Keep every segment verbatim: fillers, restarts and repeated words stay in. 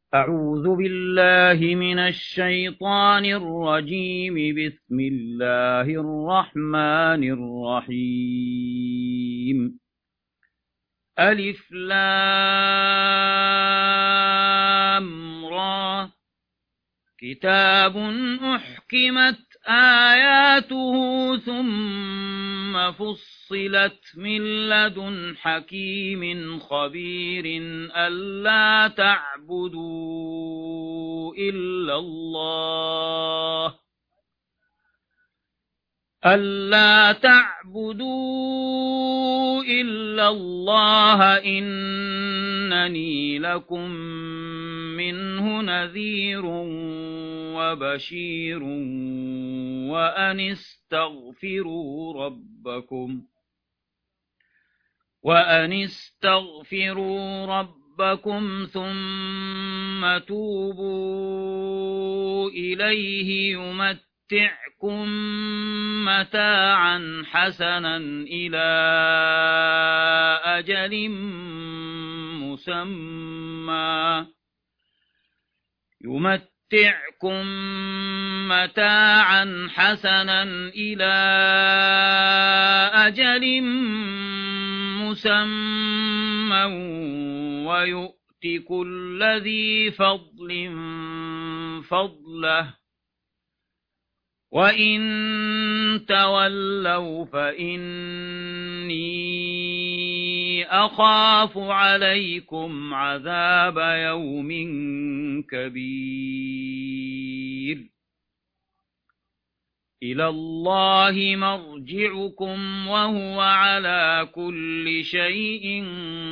أعوذ بالله من الشيطان الرجيم. بسم الله الرحمن الرحيم. ألف لام را. كتاب أحكمت آياته ثم فصلت من لدن حكيم خبير ألا تعبدوا إلا الله ألا تعبدوا إلا الله إنني لكم منه نذير وبشير وأن استغفروا ربكم وأن استغفروا ربكم ثم توبوا إليه يمتعكم متاعا حسنا إلى أجل مسمى يمتعكم متاعا حسنا إلى أجل مسمى ويؤت كل ذي فضل فضله وإن تولوا فإني أخاف عليكم عذاب يوم كبير. إلى الله مرجعكم وهو على كل شيء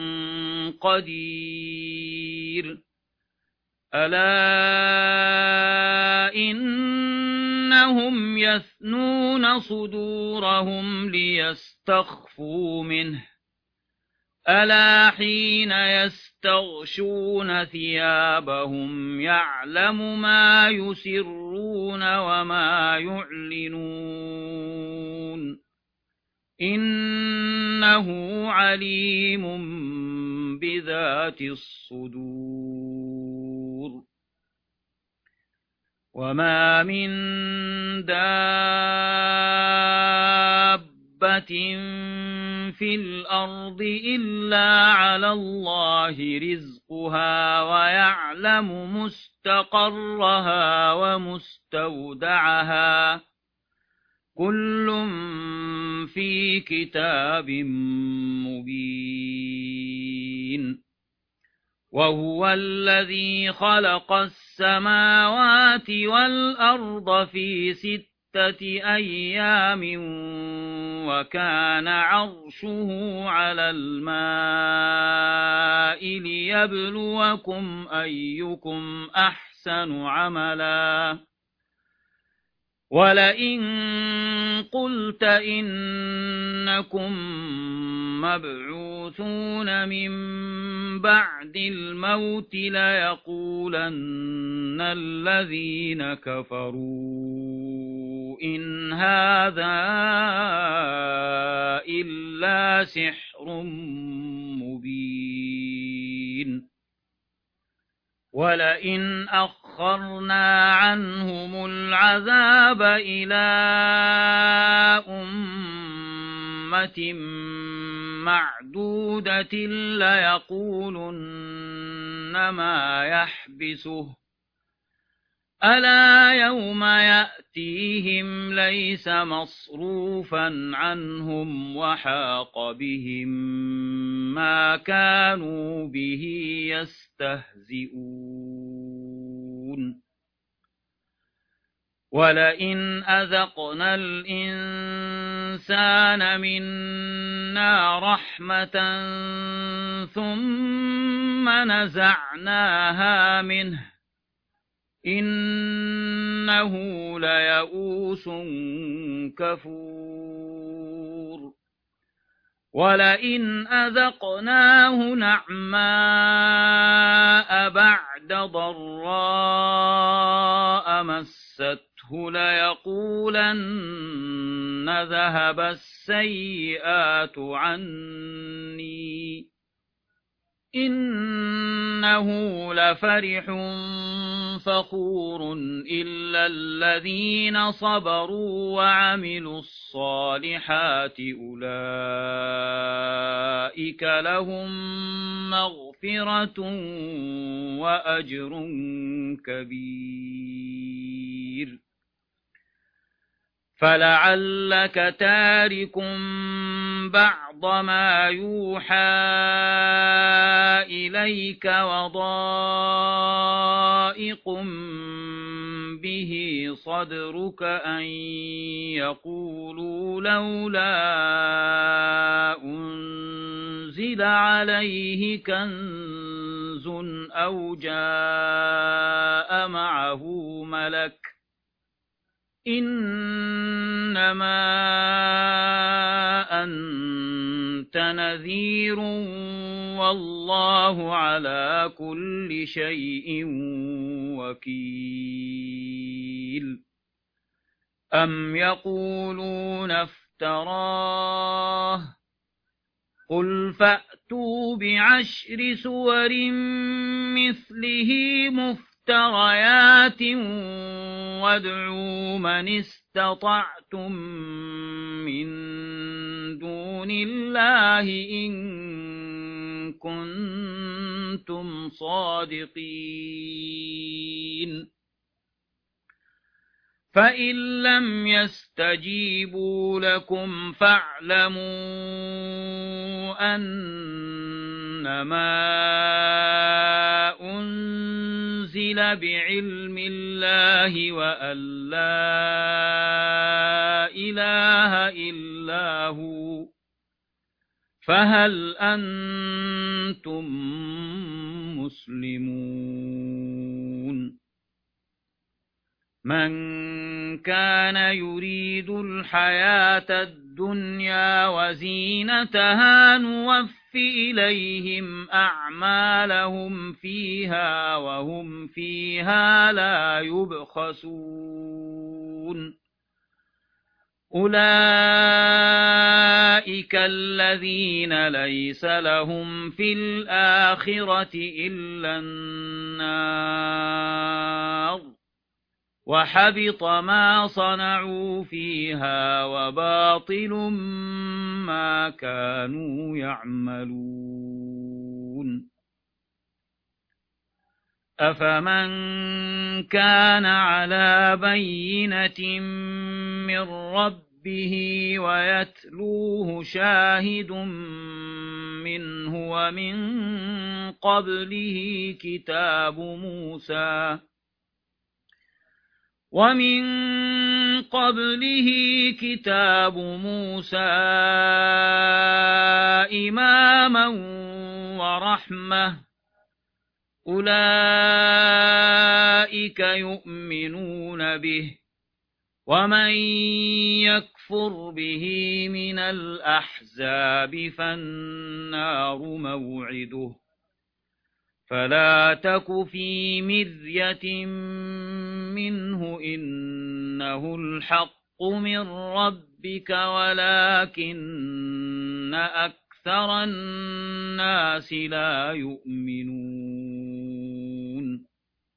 قدير. ألا إنهم يثنون صدورهم ليستخفوا منه ألا حين يستغشون ثيابهم يعلم ما يسرون وما يعلنون إنه عليم بذات الصدور. وما من دابة في الأرض إلا على الله رزقها ويعلم مستقرها ومستودعها كل في كتاب مبين. وهو الذي خلق السماوات والأرض في ستة أيام وكان عرشه على الماء ليبلوكم أيكم أحسن عملا. ولئن قلت إنكم مبعوثون من بعد الموت ليقولن الذين كفروا إن هذا إلا سحر مبين. ولئن أخرنا عنهم العذاب إلى أمة معدودة ليقولن ما يحبسه ألا يوم يأتيهم ليس مصروفا عنهم وحاق بهم ما كانوا به يستهزئون. ولئن أذقنا الإنسان منا رحمة ثم نزعناها منه إنه ليئوس كفور. ولئن أذقناه نعماء بعد ضراء مسته ليقولن ذهب السيئات عني إن إنه لفرح فخور إلا الذين صبروا وعملوا الصالحات أولئك لهم مغفرة وأجر كبير فلعلك تارك بعض ما يوحى إليك وضائق به صدرك أن يقولوا لولا أنزل عليه كنز أو جاء معه ملك إنما أنت نذير والله على كل شيء وكيل أم يقولون افتراه قل فأتوا بعشر سور مثله مفتريات وادعوا من استطعتم من دون الله إن كنتم صادقين فإن لم يستجيبوا لكم فاعلموا أنما أنزل بعلم الله وأن لا إله إلا هو فهل أنتم مسلمون من كان يريد الحياة الدنيا وزينتها نوف إليهم أعمالهم فيها وهم فيها لا يبخسون أولئك الذين ليس لهم في الآخرة إلا النار وحبط ما صنعوا فيها وباطل ما كانوا يعملون أفمن كان على بينة من ربه ويتلوه شاهد منه ومن قبله كتاب موسى ومن قبله كتاب موسى إماما ورحمة أولئك يؤمنون به ومن يكفر به من الأحزاب فالنار موعده فلا تك في مرية منه إنه الحق من ربك ولكن أكثر الناس لا يؤمنون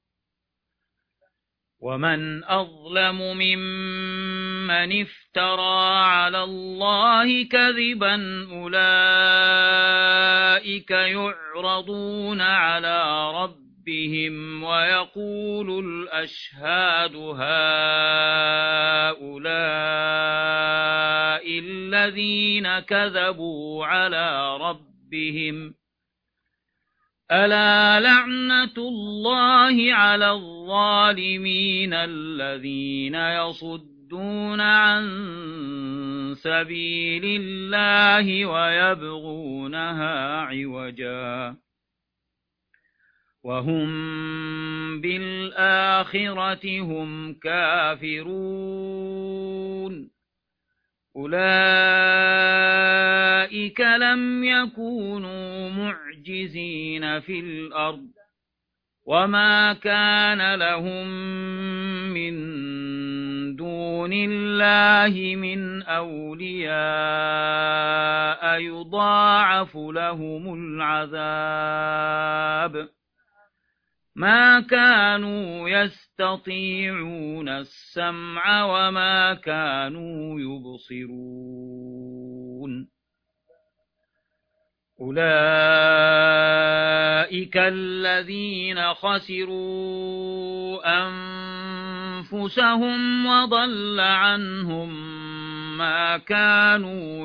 ومن أظلم ممن افترى على الله كذبا أولئك يعرضون على ربهم ويقول الأشهاد هؤلاء الذين كذبوا على ربهم ألا لعنة الله على الظالمين الذين يصدون عن سبيل الله ويبغونها عوجا وهم بالآخرة هم كافرون أولئك لم يكونوا معجزين في الأرض وما كان لهم من دون الله من أولياء يضاعف لهم العذاب ما كانوا يستطيعون السمع وما كانوا يبصرون أولئك الذين خسروا أنفسهم وضل عنهم ما كانوا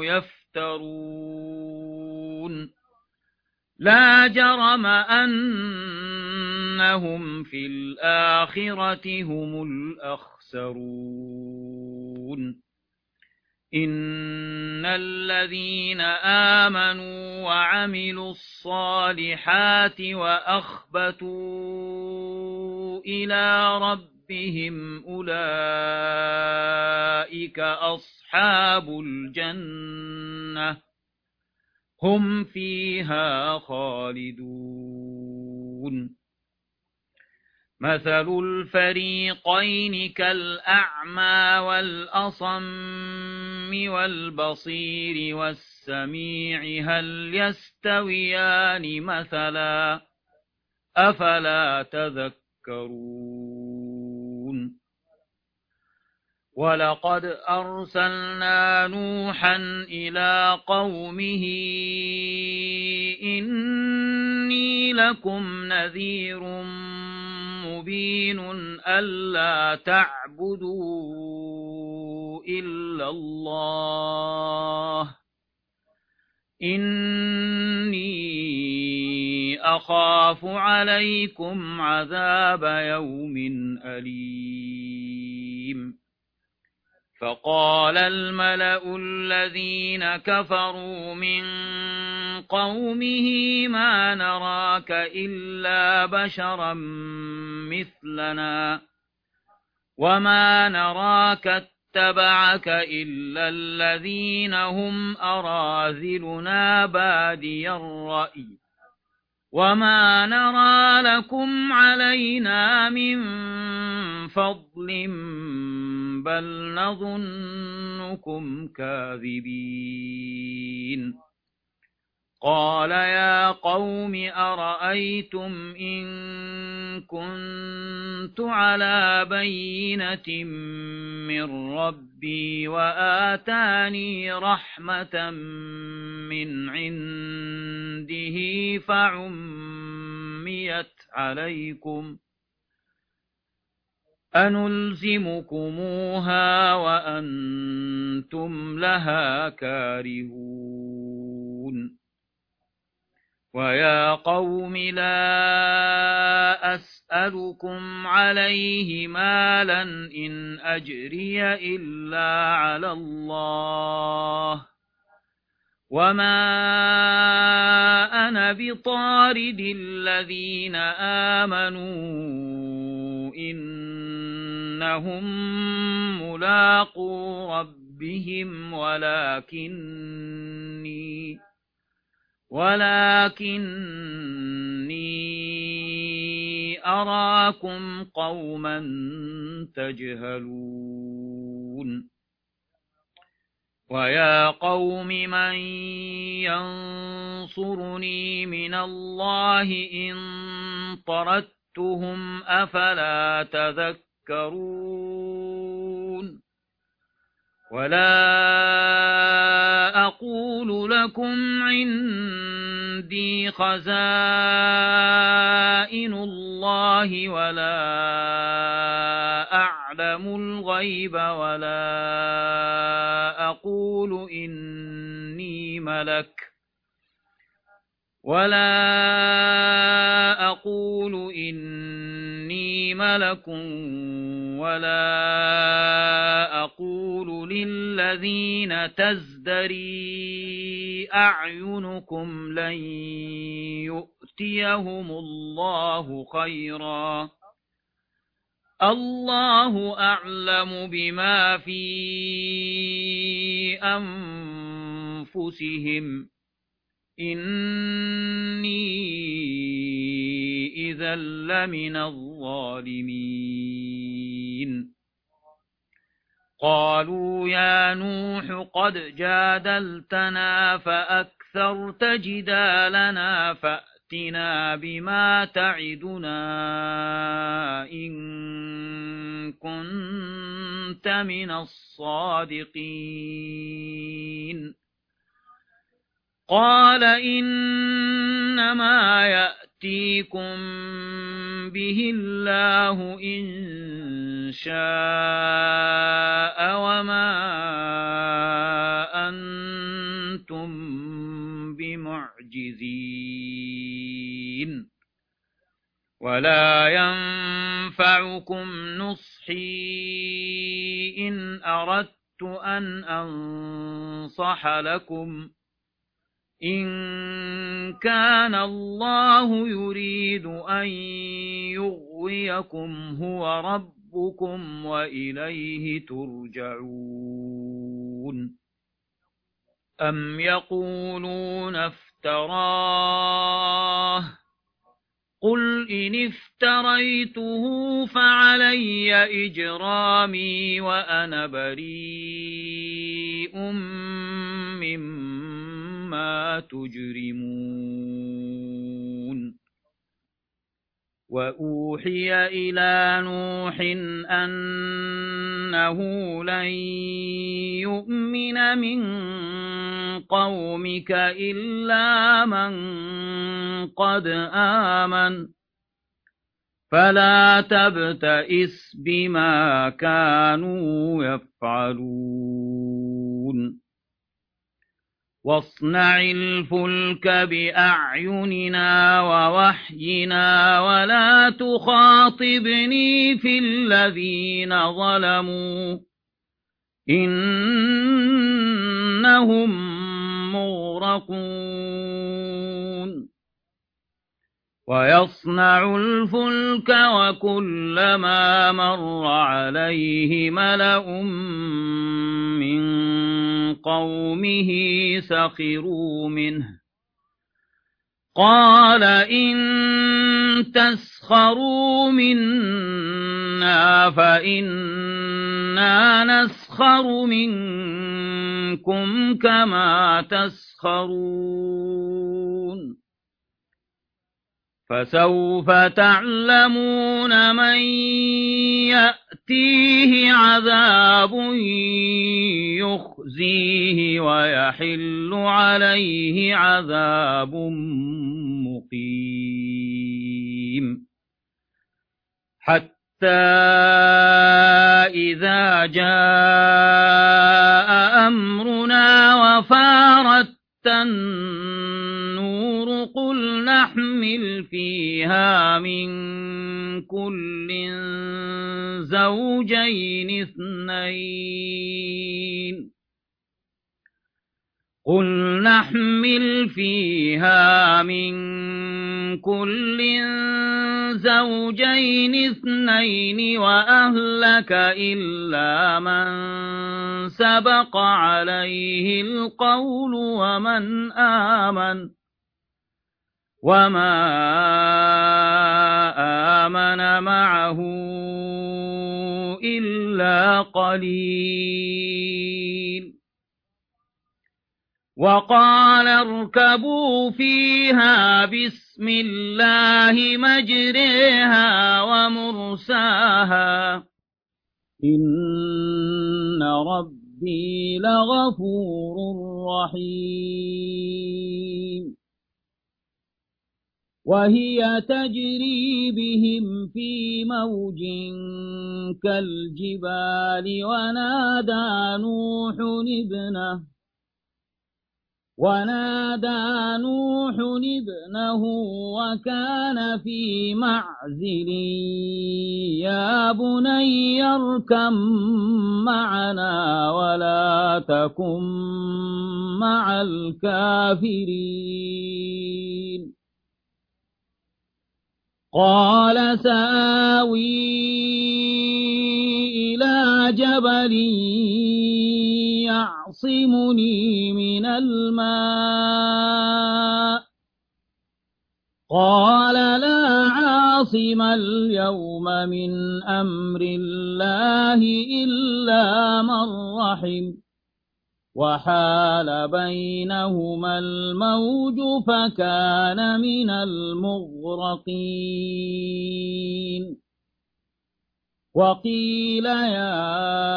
يفترون لا جرم أنهم في الآخرة هم الأخسرون إن الذين آمنوا وعملوا الصالحات وأخبتوا إلى ربهم أولئك أصحاب الجنة هم فيها خالدون مثل الفريقين كالأعمى والأصم والبصير والسميع هل يستويان مثلا أفلا تذكرون ولقد أرسلنا نوحا إلى قومه إني لكم نذير مبين ألا تعبدوا إلا الله إني أخاف عليكم عذاب يوم أليم فقال الملأ الذين كفروا من قومه ما نراك إلا بشرا مثلنا وما نراك اتبعك إلا الذين هم أراذلنا بادي الرأي وما نرى لكم علينا من فضل بل نظنكم كاذبين قال يا قوم أرأيتم إن كنت على بينة من ربي وآتاني رحمة من عنده فعميت عليكم أنلزمكموها وأنتم لها كارهون ويا قوم لا أسألكم عليه مالا إن أجري إلا على الله وما أنا بطارد الذين آمنوا إنهم ملاقو ربهم ولكني ولكني أراكم قوما تجهلون ويا قوم من ينصرني من الله إن طردتهم أفلا تذكرون ولا أقول لكم عندي خزائن الله ولا أعلم الغيب ولا أقول إني ملك ولا أقول إني ملك ولا أقول للذين تزدري أعينكم لن يؤتيهم الله خيرا الله أعلم بما في أنفسهم إني إذا لمن الظالمين قالوا يا نوح قد جادلتنا فأكثرت جدالنا فأتنا فأتنا بما تعدنا إن كنت من الصادقين قال إنما يأتيكم به الله إن شاء وما أنتم بمعجزين ولا ينفعكم نصحي إن أردت أن أنصح لكم إن كان الله يريد أن يغويكم هو ربكم وإليه ترجعون أم يقولون افتراه قل إن افتريته فعلي إجرامي وأنا بريء مما تجرمون وأوحي إلى نوح أنه لن يؤمن من قومك إلا من قد آمن فلا تبتئس بما كانوا يفعلون واصنع الفلك بأعيننا ووحينا ولا تخاطبني في الذين ظلموا إنهم مغرقون ويصنع الفلك وكلما مر عليه ملأ من قومه سخروا منه قال إن تسخروا منا فإنا نسخر منكم كما تسخرون فسوف تعلمون من يأتيه عذاب يخزيه ويحل عليه عذاب مقيم حتى إذا جاء أمرنا وفارت النور قل نحمل فيها من كل زوجين اثنين قل نحمل فيها من كل زوجين اثنين وأهلك إلا من سبق عليه القول ومن آمن وما آمن معه إلا قليل وقال اركبوا فيها بسم الله مجريها ومرساها إن ربي لغفور رحيم وهي تجري بهم في موج كالجبال ونادى نوح ابنه ونادى نوح ابنه وكان في معزل يا بني اركب معنا ولا تكن مع الكافرين قال سآوي إلى جبل يعصمني من الماء قال لا عاصم اليوم من أمر الله إلا من رحم وحال بينهما الموج فكان من المغرقين وقيل يا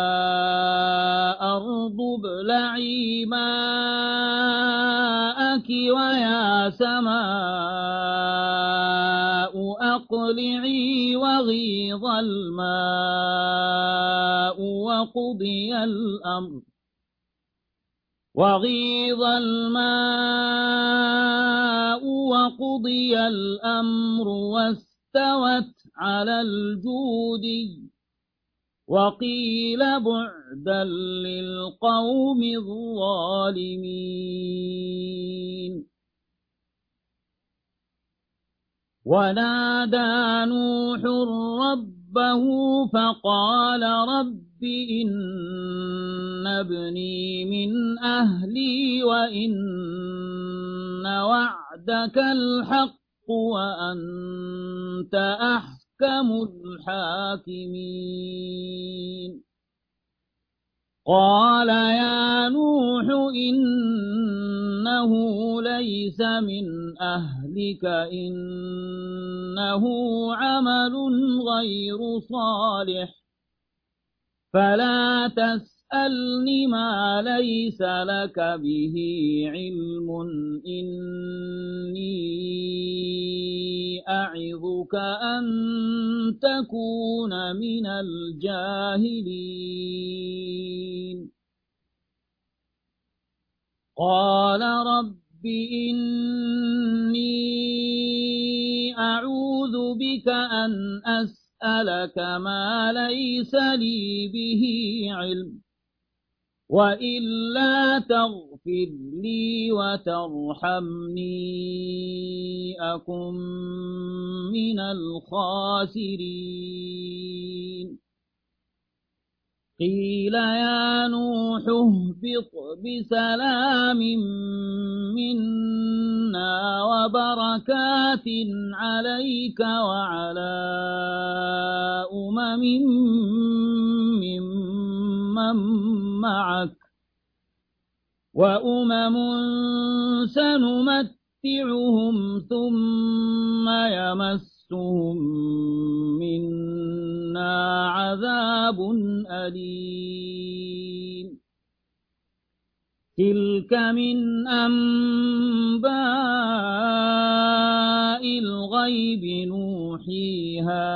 أرض ابلعي ماءك ويا سماء أقلعي وغيض الماء وقضي الأمر وغيض الماء وقضي الأمر واستوت على الجودي وقيل بعدا للقوم الظالمين ونادى نوح ربه فقال رب إن ابني من أهلي وإن وعدك الحق وأنت أحكم الحاكمين قال يا نوح إنه ليس من أهلك إنه عمل غير صالح فلا تسألني ما ليس لك به علم إني أعظك أن تكون من الجاهلين قال رب إني أعوذ بك أن أسألك ما ليس لي به علم وإلا تغفر لي وترحمني أكن من الخاسرين قيل يا نوح اهبط بسلام منا وبركات عليك وعلى أمم ممن معك وأمم سنمتعهم ثم يمسهم منا عذاب أليم تلك من أنباء الغيب نوحيها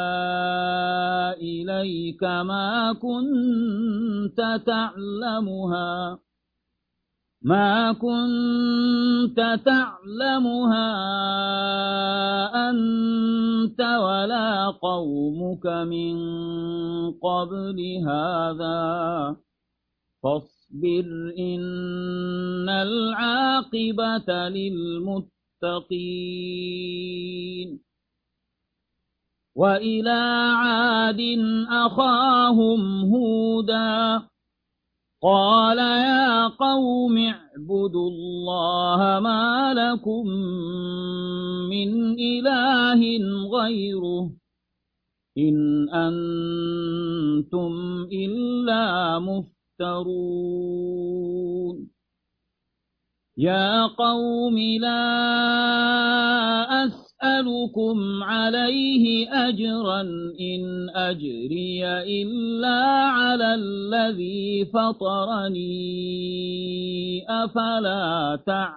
إليك ما كنت تعلمها ما كنت تعلمها أنت ولا قومك من قبل هذا فاصبر إن العاقبة للمتقين وإلى عاد أخاهم هودا قال يا قوم اعبدوا الله ما لكم من إله غيره إن أنتم إلا مفترون يا قوم لا أسألكم عليه أجرا إن أجري إلا على الذي فطرني أفلا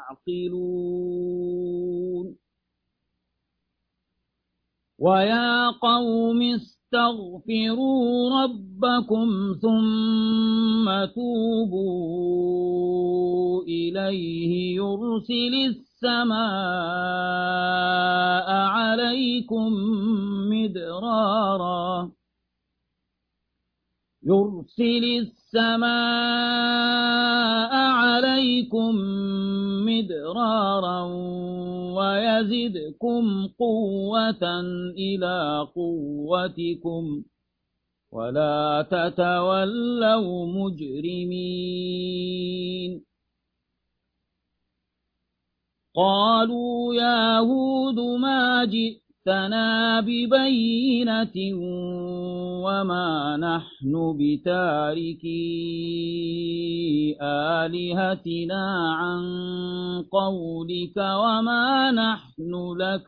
تعقلون ويا قوم استغفروا ربكم ثم توبوا إليه يرسل السماء عليكم مدرارا يرسل السماء عليكم مدرارا ويزدكم قوة إلى قوتكم ولا تتولوا مجرمين قالوا يا هود ما جئت جئتنا ببينة وما نحن بتاركي آلهتنا عن قولك وما نحن لك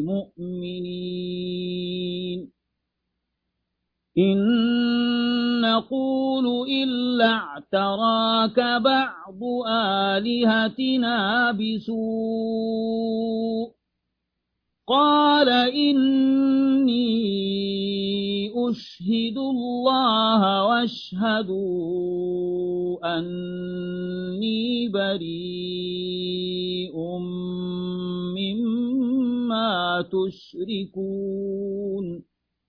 بمؤمنين إن نقول إلا اعتراك بعض آلهتنا بسوء قال إني أشهد الله واشهدوا أني بريء مما تشركون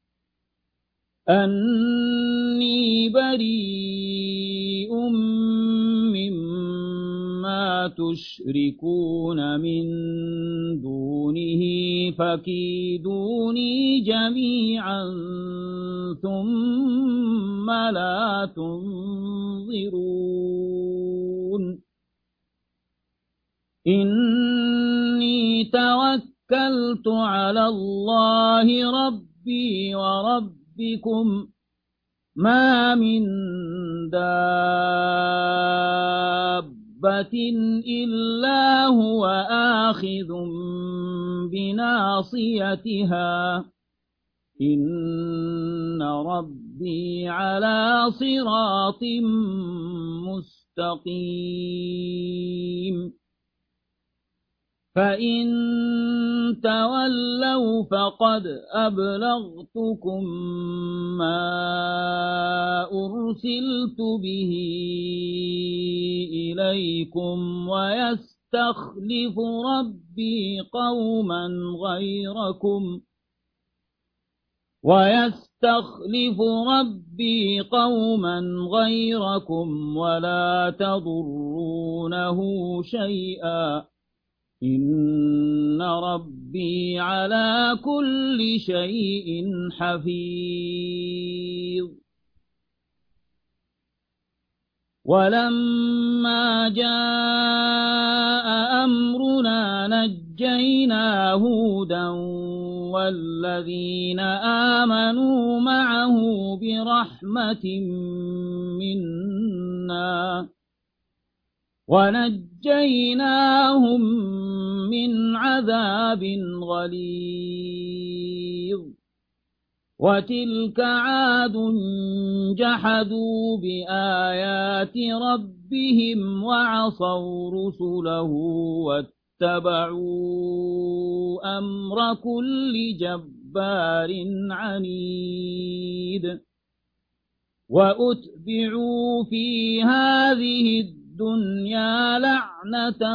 أني بريء مما تشركون من دونه فكيدوني جميعا ثم لا تنظرون إني توكلت على الله ربي وربي بكم ما من دابة إلا هو آخذ بناصيتها إن ربي على صراط مستقيم فإن تولوا فقد أبلغتكم ما أرسلت به إليكم ويستخلف ربي قوما غيركم ويستخلف ربي قوما غيركم ولا تضرونه شيئا إن ربي على كل شيء حفيظ ولما جاء أمرنا نجينا هودا والذين آمنوا معه برحمة منا ونجيناهم من عذاب غليظ وتلك عاد جحدوا بآيات ربهم وعصوا رسله واتبعوا أمر كل جبار عنيد وأتبعوا في هذه الدنيا لعنة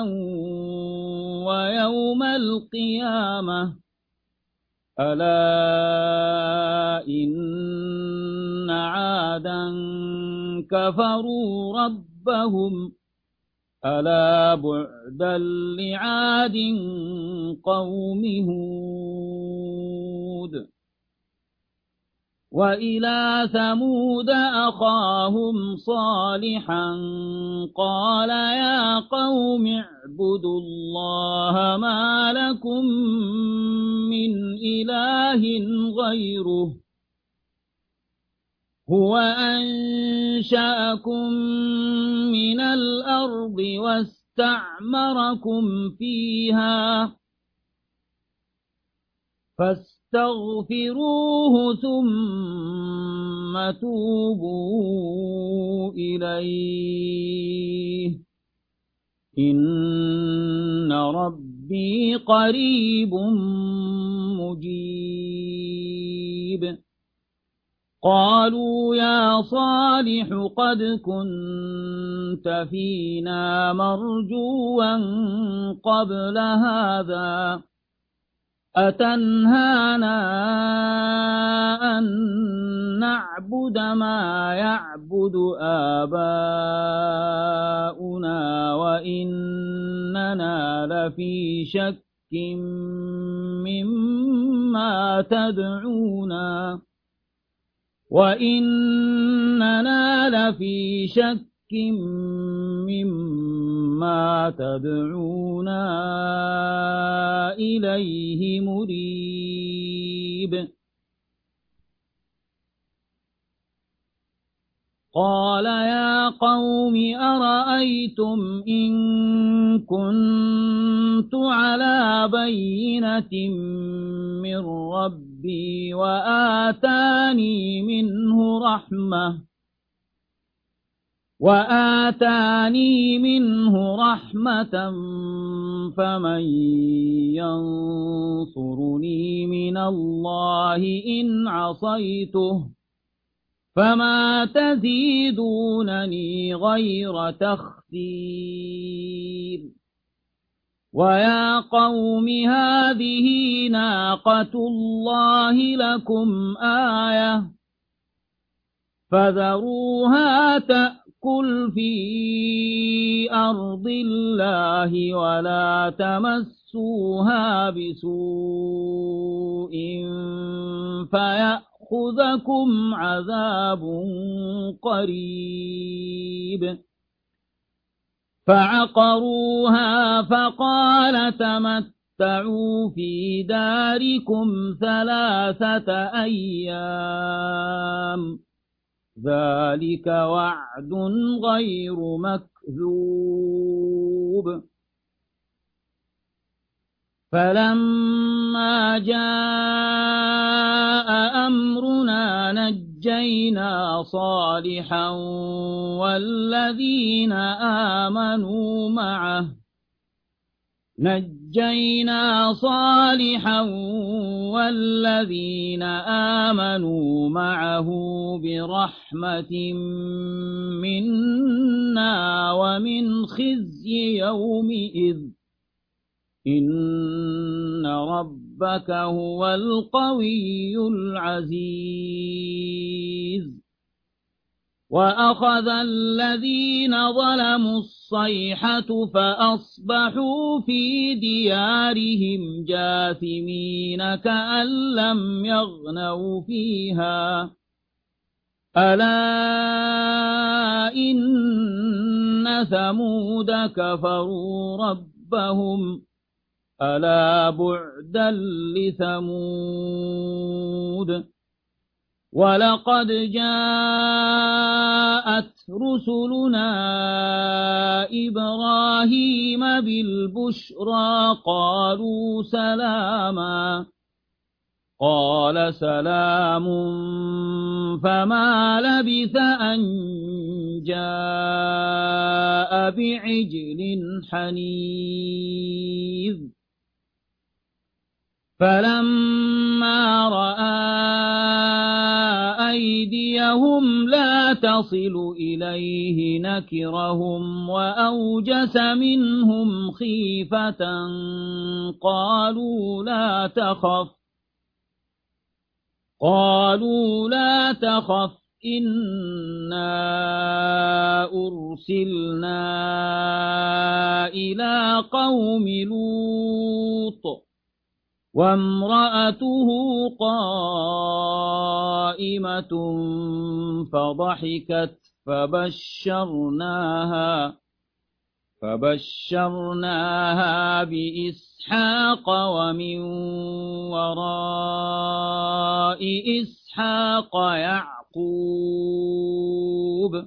ويوم القيامة ألا إن عادا كفروا ربهم ألا بعدا لعاد قوم هود وإلى ثمود أخاهم صالحا قال يا قوم اعبدوا الله ما لكم من إله غيره هو أنشأكم من الأرض واستعمركم فيها فاستغفروه ثم توبوا إليه إن ربي قريب مجيب قالوا يا صالح قد كنت فينا مرجوا قبل هذا أتنهانا أن نعبد ما يعبد آباؤنا وإننا لفي شك مما تدعونا وإننا لفي شك مما تدعونا إليه مريب. قال يا قوم أرأيتم إن كنت على بينة من ربي وآتاني منه رحمة وآتاني منه رحمة فمن ينصرني من الله إن عصيته فما تزيدونني غير تخسير. ويا قوم هذه ناقة الله لكم آية فذروها تأكل في أرض الله ولا تمسوها بسوء فيأخذكم عذاب قريب. فعقروها فقال تمتعوا في داركم ثلاثة أيام ذلك وعد غير مكذوب. فلما جاء أمرنا نجينا صالحا والذين آمنوا معه نجينا صالحا والذين آمنوا معه برحمة منا ومن خزي يومئذ إن ربك هو القوي العزيز. وأخذ الذين ظلموا الصيحة فأصبحوا في ديارهم جاثمين كأن لم يغنوا فيها ألا إن ثمود كفروا ربهم ألا بعدا لثمود. ولقد جاءت رسلنا إبراهيم بالبشرى قالوا سلاما قال سلام فما لبث أن جاء بعجل حنيذ. فلما رأى أيديهم لا تصل إليه نكرهم وأوجس منهم خيفة قالوا لا تخف قالوا لا تخف إنا أرسلنا إلى قوم لوط وامرأته قائمة فضحكت فبشرناها فبشرناها بإسحاق ومن وراء إسحاق يعقوب.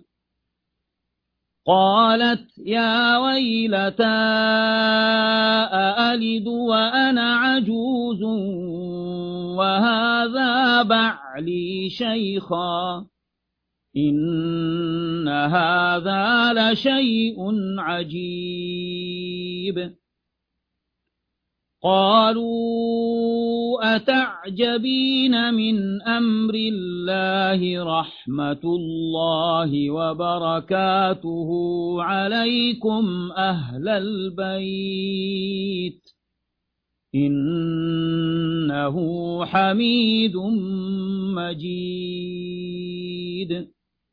قالت يا ويلتى أألد وأنا عجوز وهذا بعلي شيخا إن هذا لشيء عجيب. قالوا أتعجبين من أمر الله رحمة الله وبركاته عليكم أهل البيت إنه حميد مجيد.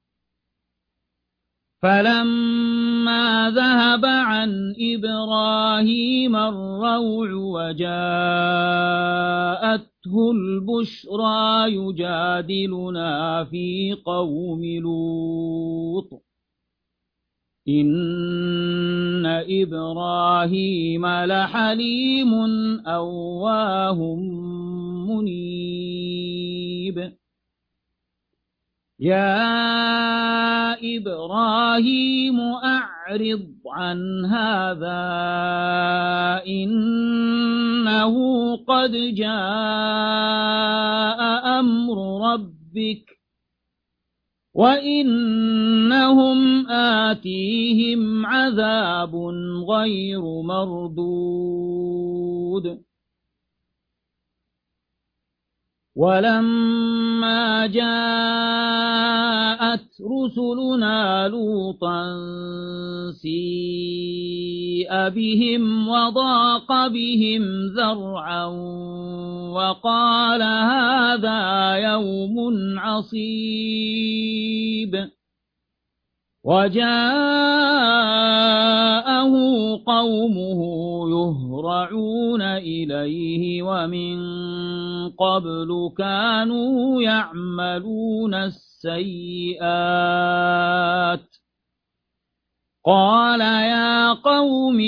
فلما ذهب عن إبراهيم الروع وجاءته البشرى يجادلنا في قوم لوط إن إبراهيم لحليم أواه منيب يا إبراهيم أعرض عن هذا إنه قد جاء أمر ربك وإنهم آتيهم عذاب غير مردود ولما جاءت رسلنا لوطا سيء بهم وضاق بهم ذرعا وقال هذا يوم عصيب وجاءه قومه يهرعون إليه ومن قبل كانوا يعملون السيئات قال يا قوم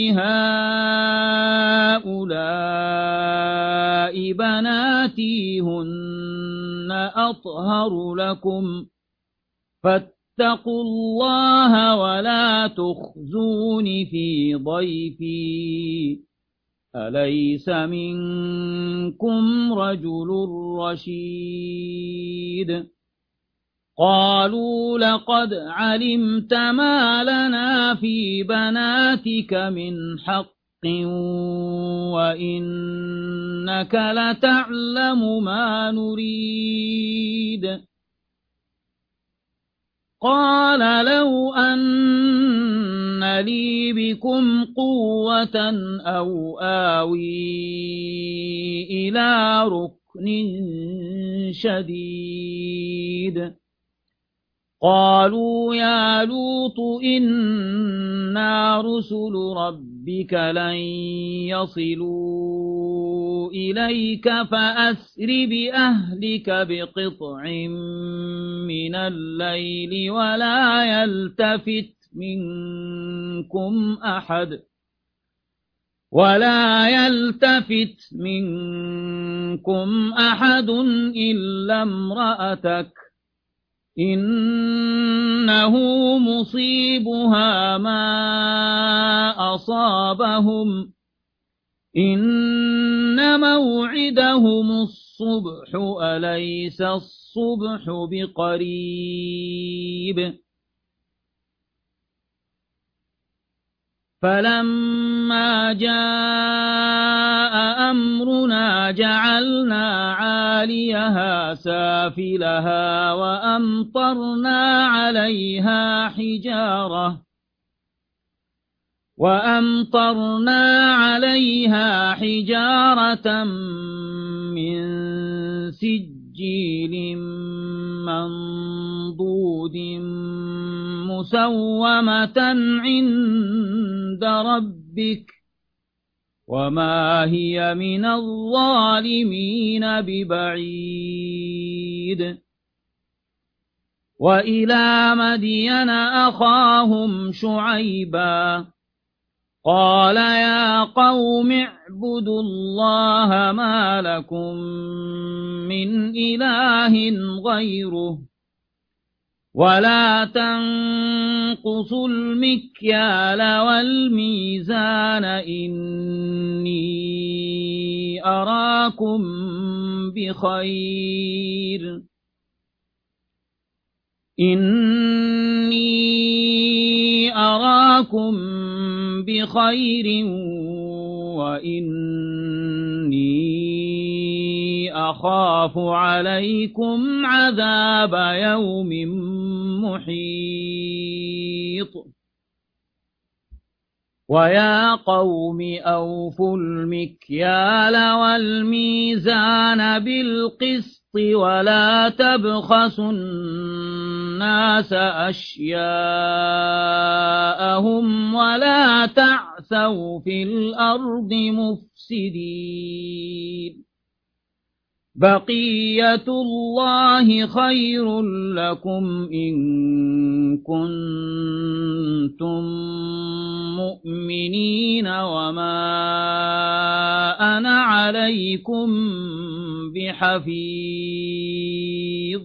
هؤلاء بناتي هن أطهر لكم فاتقوا الله ولا تخزون في ضيفي أليس منكم رجل رشيد قالوا لقد علمت ما لنا في بناتك من حق وإنك لتعلم ما نريد قال لو أن لي بكم قوة أو آوي إلى ركن شديد قالوا يا لوط إنا رسل ربك لن يصلوا إليك فأسر بأهلك بقطع من الليل ولا يلتفت منكم أحد ولا يلتفت منكم أحد إلا امرأتك إنه مصيبها ما أصابهم إن موعدهم الصبح أليس الصبح بقريب فلما جاء أمرنا جعلنا عاليها سافلها وأمطرنا عليها حجارة وأمطرنا عليها حجارة من سجيل منضود مسومة عند ربك وما هي من الظالمين ببعيد وإلى مدين أخاهم شعيبا قال يا قوم اعبدوا الله ما لكم من إله غيره ولا تنقصوا المكيال والميزان إني أراكم بخير إني أراكم بخير وإني أخاف عليكم عذاب يوم محيط ويا قوم أوفوا المكيال والميزان بالقسط ولا تبخسوا الناس أشياءهم ولا تعثوا في الأرض مفسدين بقية الله خير لكم إن كنتم مؤمنين وما أنا عليكم بحفيظ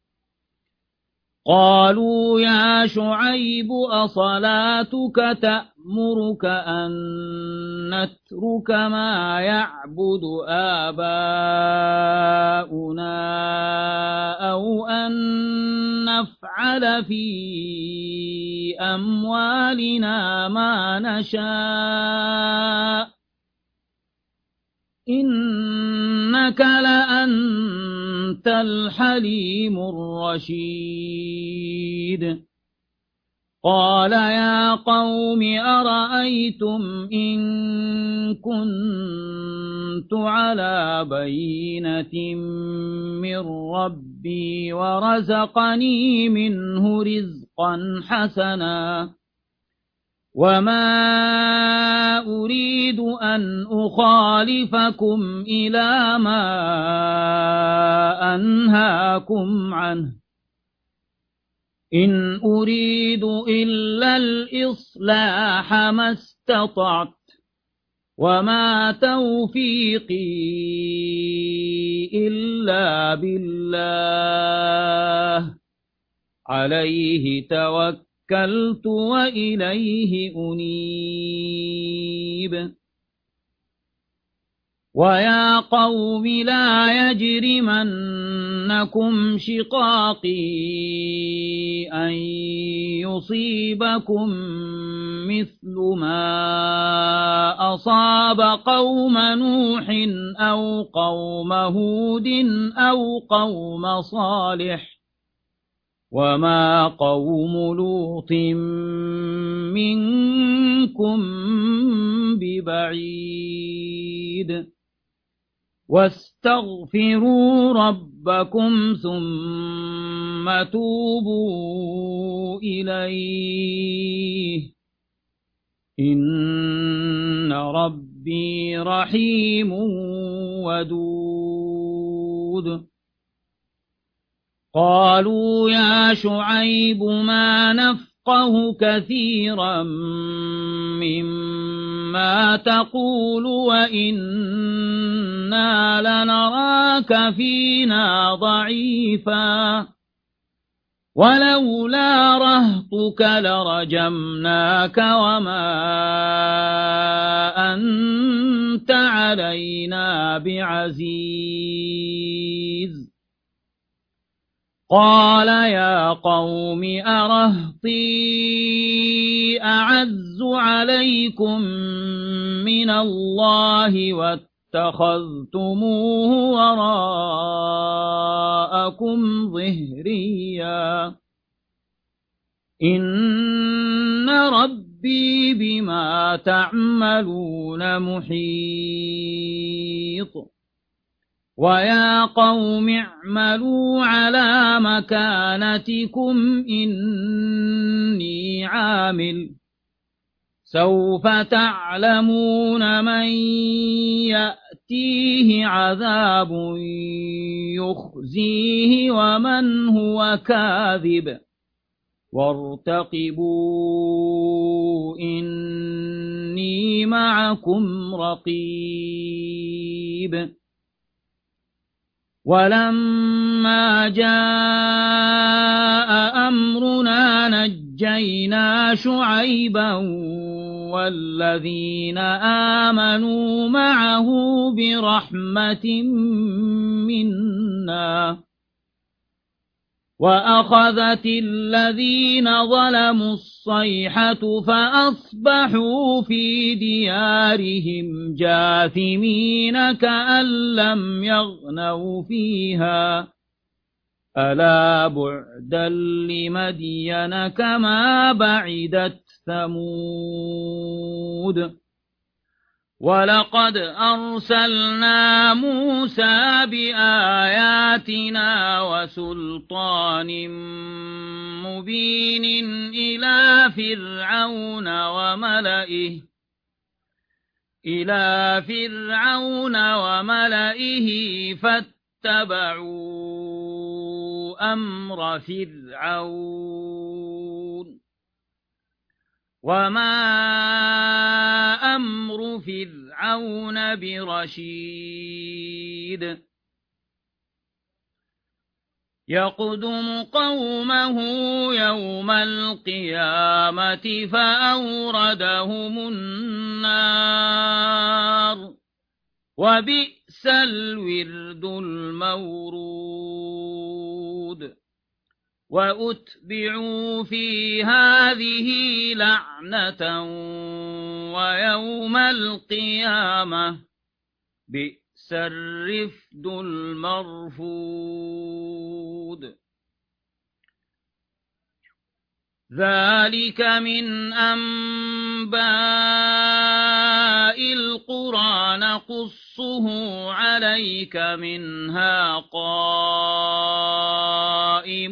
قالوا يا شعيب أصلاتك تأمرك أن نترك ما يعبد آباؤنا أو أن نفعل في أموالنا ما نشاء إنك لأنت الحليم الرشيد قال يا قوم أرأيتم إن كنت على بينة من ربي ورزقني منه رزقا حسنا وما أريد أن أخالفكم إلى ما أنهاكم عنه إن أريد إلا الإصلاح ما استطعت وما توفيقي إلا بالله عليه توكل توكلت وإليه أنيب ويا قوم لا يجرمنكم شقاقي أن يصيبكم مثل ما أصاب قوم نوح أو قوم هود أو قوم صالح وما قوم لوط منكم ببعيد واستغفروا ربكم ثم توبوا إليه إن ربي رحيم ودود قالوا يا شعيب ما نفقه كثيرا مما تقول وإنا لنراك فينا ضعيفا ولولا رهطك لرجمناك وما أنت علينا بعزيز قال يا قوم أرهطي أعز عليكم من الله واتخذتموه وراءكم ظهريا إن ربي بما تعملون محيط ويا قوم اعملوا على مكانتكم إني عامل سوف تعلمون من يأتيه عذاب يخزيه ومن هو كاذب وارتقبوا إني معكم رقيب ولما جاء أمرنا نجينا شعيبا والذين آمنوا معه برحمة منا وأخذت الذين ظلموا الصيحة فأصبحوا في ديارهم جاثمين كأن لم يغنوا فيها ألا بعدا لمدين كما بعدت ثمود ولقد أرسلنا موسى بآياتنا وسلطان مبين إلى فرعون وملئه إلى فرعون وملئه فاتبعوا اتبعوا أمر فرعون وما أمر فرعون برشيد يقدم قومه يوم القيامة فأوردهم النار وبئس الورد المورود وأتبعوا في هذه لعنة ويوم القيامة بئس الرفد المرفود ذلك من أنباء القرى نقصه عليك منها قائم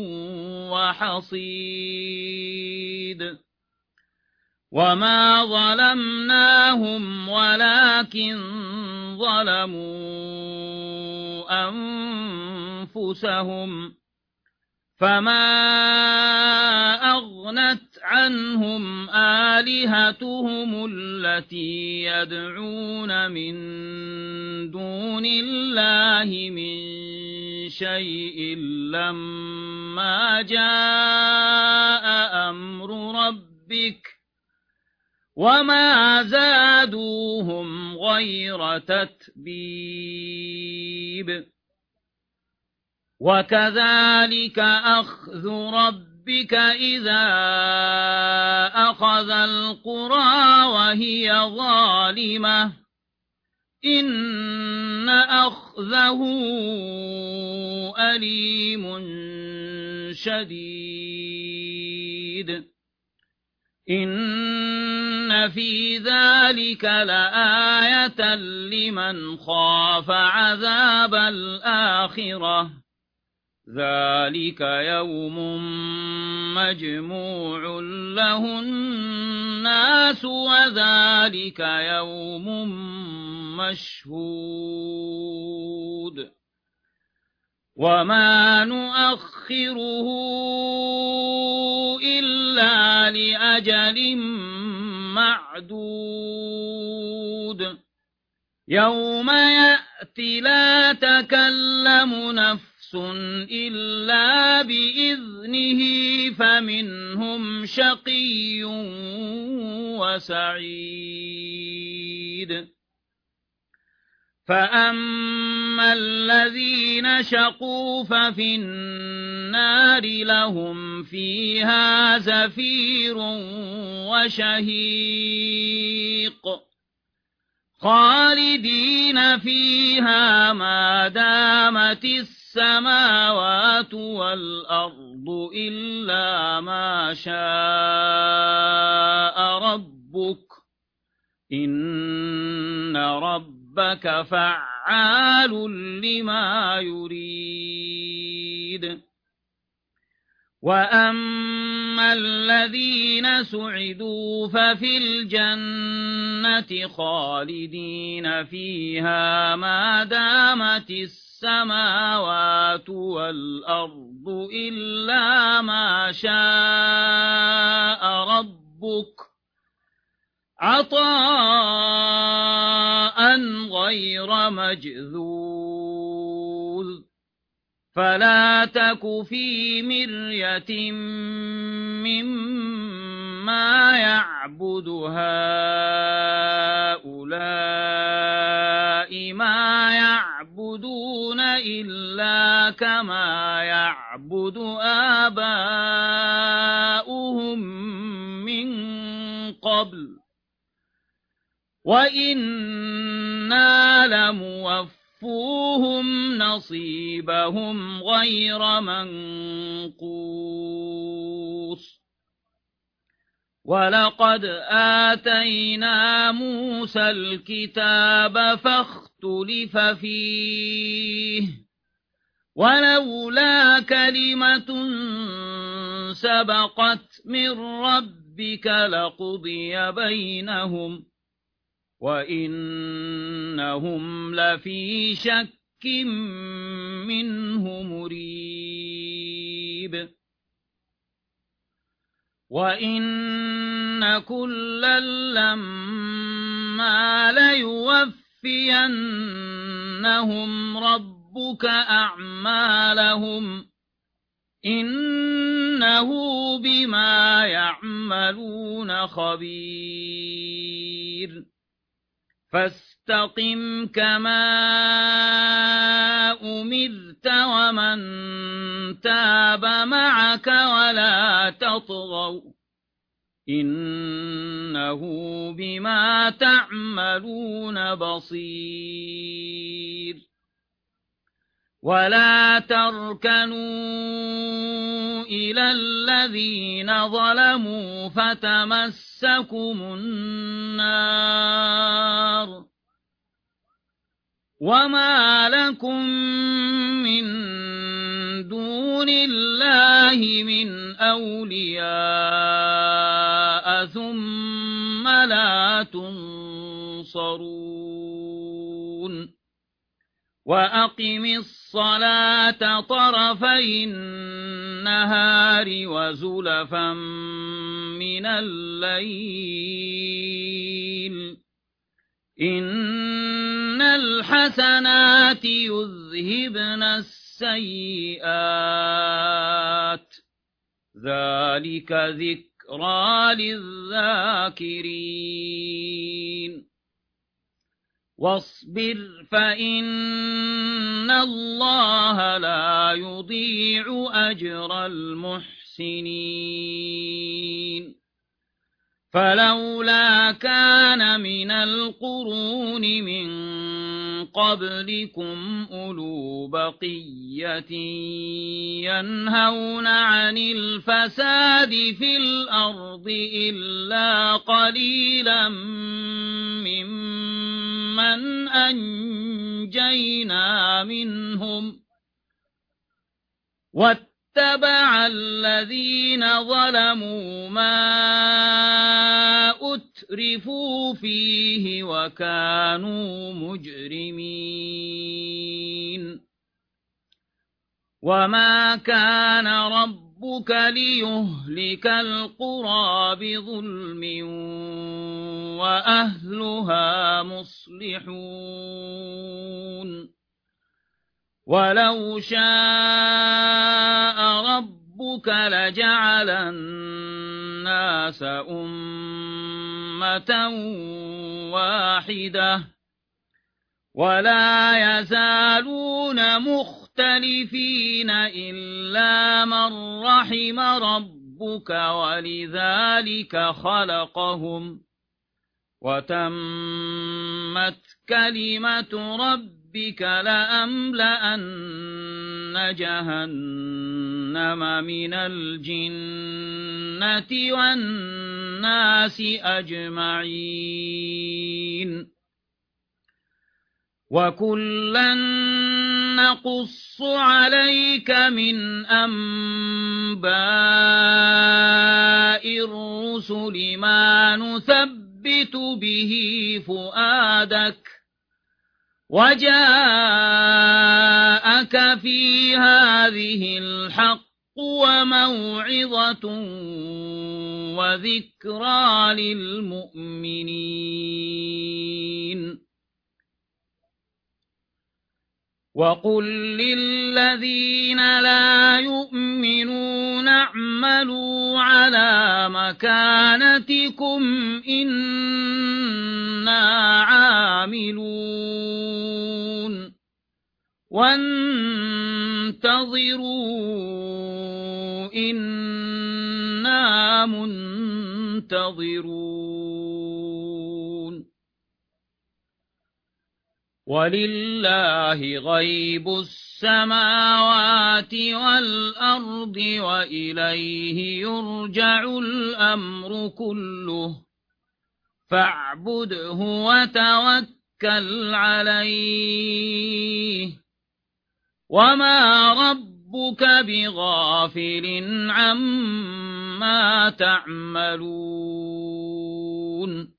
وحصيد وما ظلمناهم ولكن ظلموا أنفسهم فما أغنت عنهم آلهتهم التي يدعون من دون الله من شيء لما جاء أمر ربك وما زادوهم غير تتبيب وكذلك أخذ ربك إذا أخذ القرى وهي ظالمة إن أخذه أليم شديد إن في ذلك لآية لمن خاف عذاب الآخرة ذلك يوم مجموع له الناس وذلك يوم مشهود وما نؤخره إلا لأجل معدود يوم يأتي لا تكلم نفس إلا بإذنه فمنهم شقي وسعيد فأما الذين شقوا ففي النار لهم فيها زفير وشهيق خالدين فيها ما دامت السماوات والأرض إلا ما شاء ربك إن ربك فعال لما يريد وأما الذين سعدوا ففي الجنة خالدين فيها ما دامت السماوات والأرض إلا ما شاء ربك عطاء غير مجذوذ فلا تك في مرية مما يعبد هؤلاء ما يعبدون إلا كما يعبد آباؤهم من قبل وإنا لموفوهم نصيبهم غير منقوص ولقد آتينا موسى الكتاب فاختلف فيه ولولا كلمة سبقت من ربك لقضي بينهم وإنهم لفي شك منه مريب وإن كلا لما ليوفينهم ربك أعمالهم إنه بما يعملون خبير فاستقم كما أمرت ومن تاب معك ولا تطغوا إنه بما تعملون بصير ولا تركنوا إلى الذين ظلموا فتمسكم النار وما لكم من دون الله من أولياء ثم لا تنصرون وأقم الصلاة طرفي النهار وزلفا من الليل إن الحسنات يذهبن السيئات ذلك ذكرى للذاكرين واصبر فإن الله لا يضيع أجر المحسنين فلولا كان من القرون من قبلكم أولو بقية ينهون عن الفساد في الأرض إلا قليلا ممن أنجينا منهم واتبع الذين ظلموا ما أترفوا فيه وكانوا مجرمين وما كان ربك ليهلك القرى بظلم وأهلها مصلحون ولو شاء ربك لجعل الناس أمة واحدة ولا يزالون مختلفين إلا من رحم ربك ولذلك خلقهم وتمت كلمة ربك ربك لأملأن جهنم من الجنة والناس أجمعين وكلا نقص عليك من أنباء الرسل ما نثبت به فؤادك وجاءك في هذه الحق وموعظة وذكرى للمؤمنين وقل للذين لا يؤمنون اعملوا على مكانتكم إنا عاملون وانتظروا إنا منتظرون ولله غيب السماوات والأرض وإليه يرجع الأمر كله فاعبده وتوكل عليه وما ربك بغافل عما تعملون